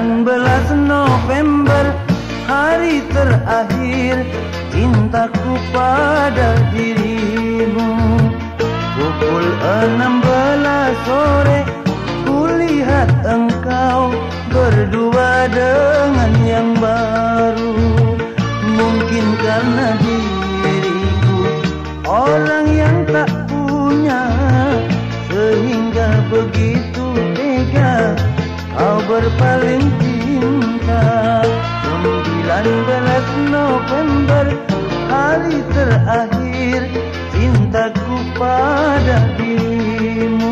November, hari terakhir cintaku pada dirimu. Pukul 16 sore kulihat engkau berdua dengan yang baru. Mungkin karena diriku orang yang tak punya, sehingga begitu tega kau berpaling cinta. 19 November, hari terakhir cintaku pada dirimu.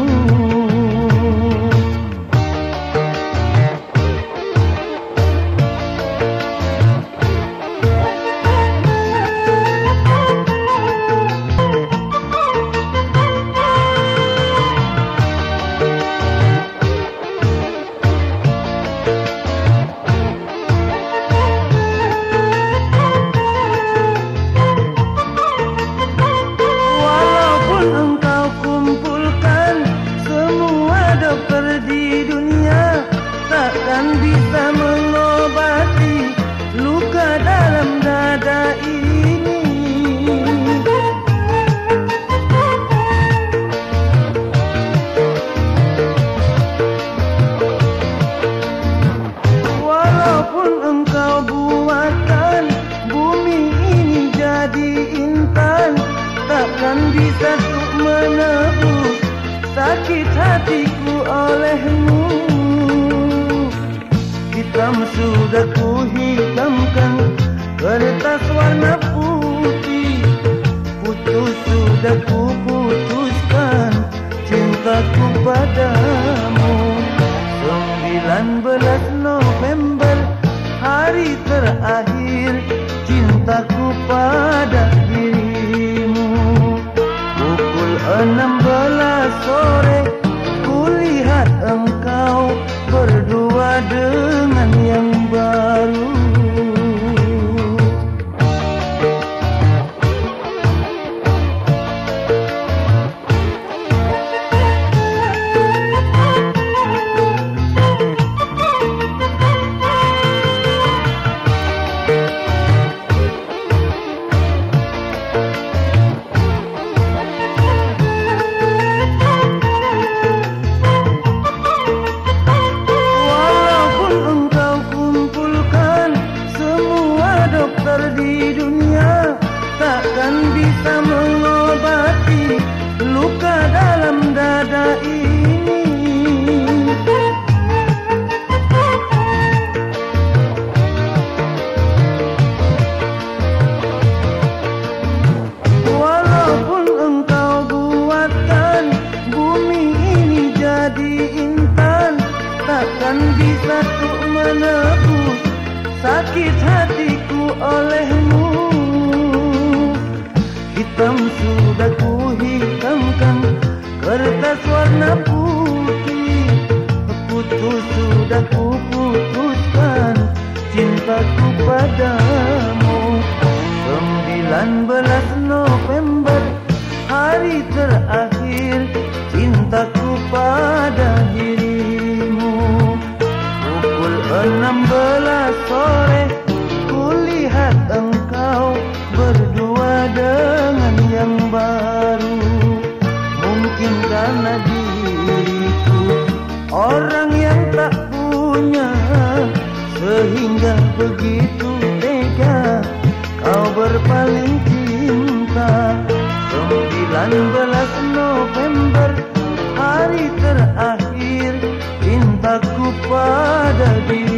Takkan bisa mengobati luka dalam dada ini. Walaupun engkau buatkan bumi ini jadi intan, takkan bisa untuk menebus sakit hatiku olehmu. Hitam sudah ku hitamkan kertas warna putih, putus sudah ku putuskan cintaku padamu. 19 November, hari terakhir cintaku pada dirimu. Pukul 16 sore kulihat engkau berdua dengan yang baru. Di dunia takkan bisa mengobati luka dalam dada ini. Walaupun engkau buatkan bumi ini jadi intan, takkan bisa untuk menebus sakit hatiku olehmu. Hitam sudah ku hitamkan kertas warna putih, putus sudah ku putuskan cintaku padamu. 19 November, hari terakhir cintaku pada dirimu. Pukul 16 sore kulihat engkau berdua dengan yang baru. Mungkin karena diriku orang yang tak punya, sehingga begitu tega kau berpaling cinta. 19 November, hari terakhir cintaku pada dirimu.